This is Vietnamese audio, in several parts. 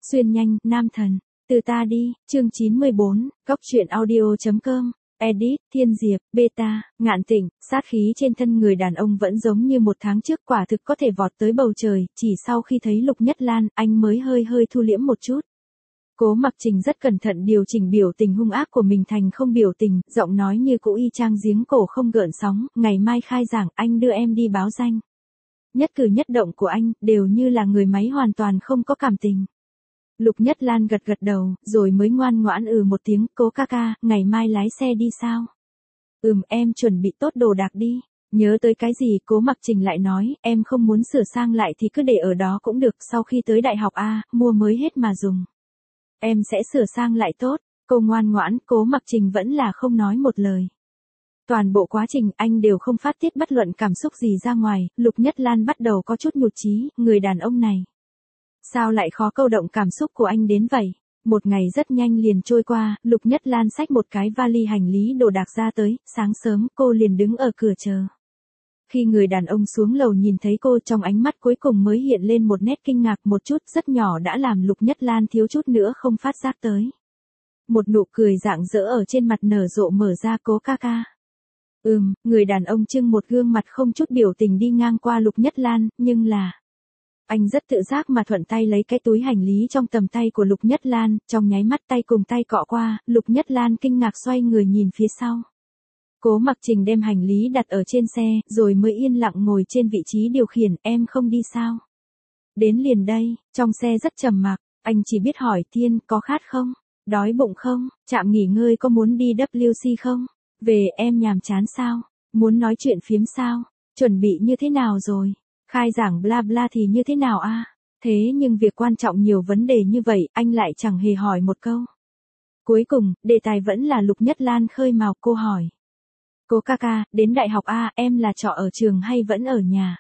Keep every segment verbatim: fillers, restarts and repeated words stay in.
Xuyên nhanh, nam thần. Từ ta đi, chương chín mươi bốn, góc truyện audio.com. Edit, Thiên Diệp, Beta, Ngạn Tịnh, sát khí trên thân người đàn ông vẫn giống như một tháng trước, quả thực có thể vọt tới bầu trời, chỉ sau khi thấy Lục Nhất Lan, anh mới hơi hơi thu liễm một chút. Cố Mặc Trình rất cẩn thận điều chỉnh biểu tình hung ác của mình thành không biểu tình, giọng nói như cũ y chang giếng cổ không gợn sóng, ngày mai khai giảng anh đưa em đi báo danh. Nhất cử nhất động của anh, đều như là người máy hoàn toàn không có cảm tình. Lục Nhất Lan gật gật đầu, rồi mới ngoan ngoãn ừ một tiếng, Cố ca ca, ngày mai lái xe đi sao? Ừm, em chuẩn bị tốt đồ đạc đi. Nhớ tới cái gì, Cố Mặc Trình lại nói, em không muốn sửa sang lại thì cứ để ở đó cũng được, sau khi tới đại học A, mua mới hết mà dùng. Em sẽ sửa sang lại tốt. Cô ngoan ngoãn, Cố Mặc Trình vẫn là không nói một lời. Toàn bộ quá trình anh đều không phát tiết bất luận cảm xúc gì ra ngoài, Lục Nhất Lan bắt đầu có chút nhụt chí, người đàn ông này. Sao lại khó câu động cảm xúc của anh đến vậy? Một ngày rất nhanh liền trôi qua, Lục Nhất Lan xách một cái vali hành lý đồ đạc ra tới, sáng sớm cô liền đứng ở cửa chờ. Khi người đàn ông xuống lầu nhìn thấy cô, trong ánh mắt cuối cùng mới hiện lên một nét kinh ngạc, một chút rất nhỏ đã làm Lục Nhất Lan thiếu chút nữa không phát giác tới. Một nụ cười rạng rỡ ở trên mặt nở rộ mở ra, Cố ca ca. Ừm, người đàn ông trưng một gương mặt không chút biểu tình đi ngang qua Lục Nhất Lan, nhưng là... Anh rất tự giác mà thuận tay lấy cái túi hành lý trong tầm tay của Lục Nhất Lan, trong nháy mắt tay cùng tay cọ qua, Lục Nhất Lan kinh ngạc xoay người nhìn phía sau. Cố Mặc Trình đem hành lý đặt ở trên xe, rồi mới yên lặng ngồi trên vị trí điều khiển, em không đi sao? Đến liền đây, trong xe rất trầm mặc, anh chỉ biết hỏi Thiên, có khát không? Đói bụng không? Trạm nghỉ ngơi có muốn đi W C không? Về em nhàm chán sao? Muốn nói chuyện phiếm sao? Chuẩn bị như thế nào rồi? Khai giảng bla bla thì như thế nào a? Thế nhưng việc quan trọng nhiều vấn đề như vậy, anh lại chẳng hề hỏi một câu. Cuối cùng, đề tài vẫn là Lục Nhất Lan khơi mào, cô hỏi. Cố ca ca, đến đại học A, em là trọ ở trường hay vẫn ở nhà?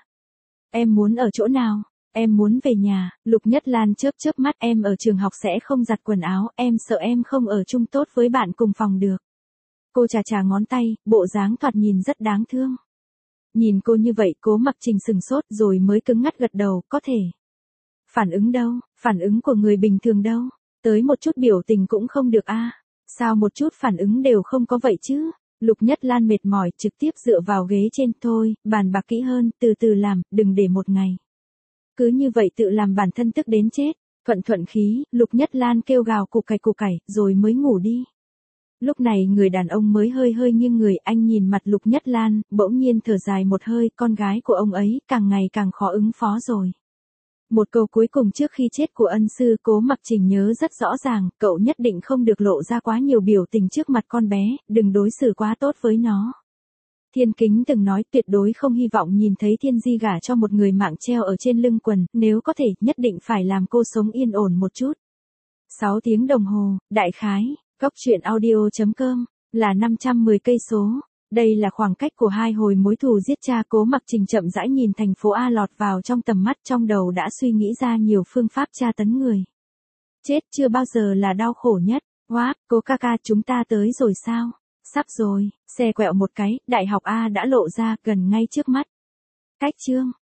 Em muốn ở chỗ nào? Em muốn về nhà. Lục Nhất Lan chớp chớp mắt, em ở trường học sẽ không giặt quần áo, em sợ em không ở chung tốt với bạn cùng phòng được. Cô chà chà ngón tay, bộ dáng thoạt nhìn rất đáng thương. Nhìn cô như vậy, Cố Mặc Trình sừng sốt rồi mới cứng ngắt gật đầu, có thể. Phản ứng đâu, phản ứng của người bình thường đâu, tới một chút biểu tình cũng không được a? Sao một chút phản ứng đều không có vậy chứ? Lục Nhất Lan mệt mỏi, trực tiếp dựa vào ghế trên, thôi, bàn bạc kỹ hơn, từ từ làm, đừng để một ngày. Cứ như vậy tự làm bản thân tức đến chết, thuận thuận khí, Lục Nhất Lan kêu gào cục cày cục cày, rồi mới ngủ đi. Lúc này người đàn ông mới hơi hơi nghiêng người, anh nhìn mặt Lục Nhất Lan, bỗng nhiên thở dài một hơi, con gái của ông ấy, càng ngày càng khó ứng phó rồi. Một câu cuối cùng trước khi chết của ân sư, Cố Mặc Trình nhớ rất rõ ràng, cậu nhất định không được lộ ra quá nhiều biểu tình trước mặt con bé, đừng đối xử quá tốt với nó. Thiên Kính từng nói tuyệt đối không hy vọng nhìn thấy Thiên Di gả cho một người mạng treo ở trên lưng quần, nếu có thể, nhất định phải làm cô sống yên ổn một chút. sáu tiếng đồng hồ, đại khái, góc truyện audio.com, là năm trăm mười cây số. Đây là khoảng cách của hai hồi mối thù giết cha. Cố Mặc Trình chậm rãi nhìn thành phố A lọt vào trong tầm mắt, trong đầu đã suy nghĩ ra nhiều phương pháp tra tấn người. Chết chưa bao giờ là đau khổ nhất. Wow, Cố ca ca, chúng ta tới rồi sao? Sắp rồi, xe quẹo một cái, đại học A đã lộ ra, gần ngay trước mắt. Cách chương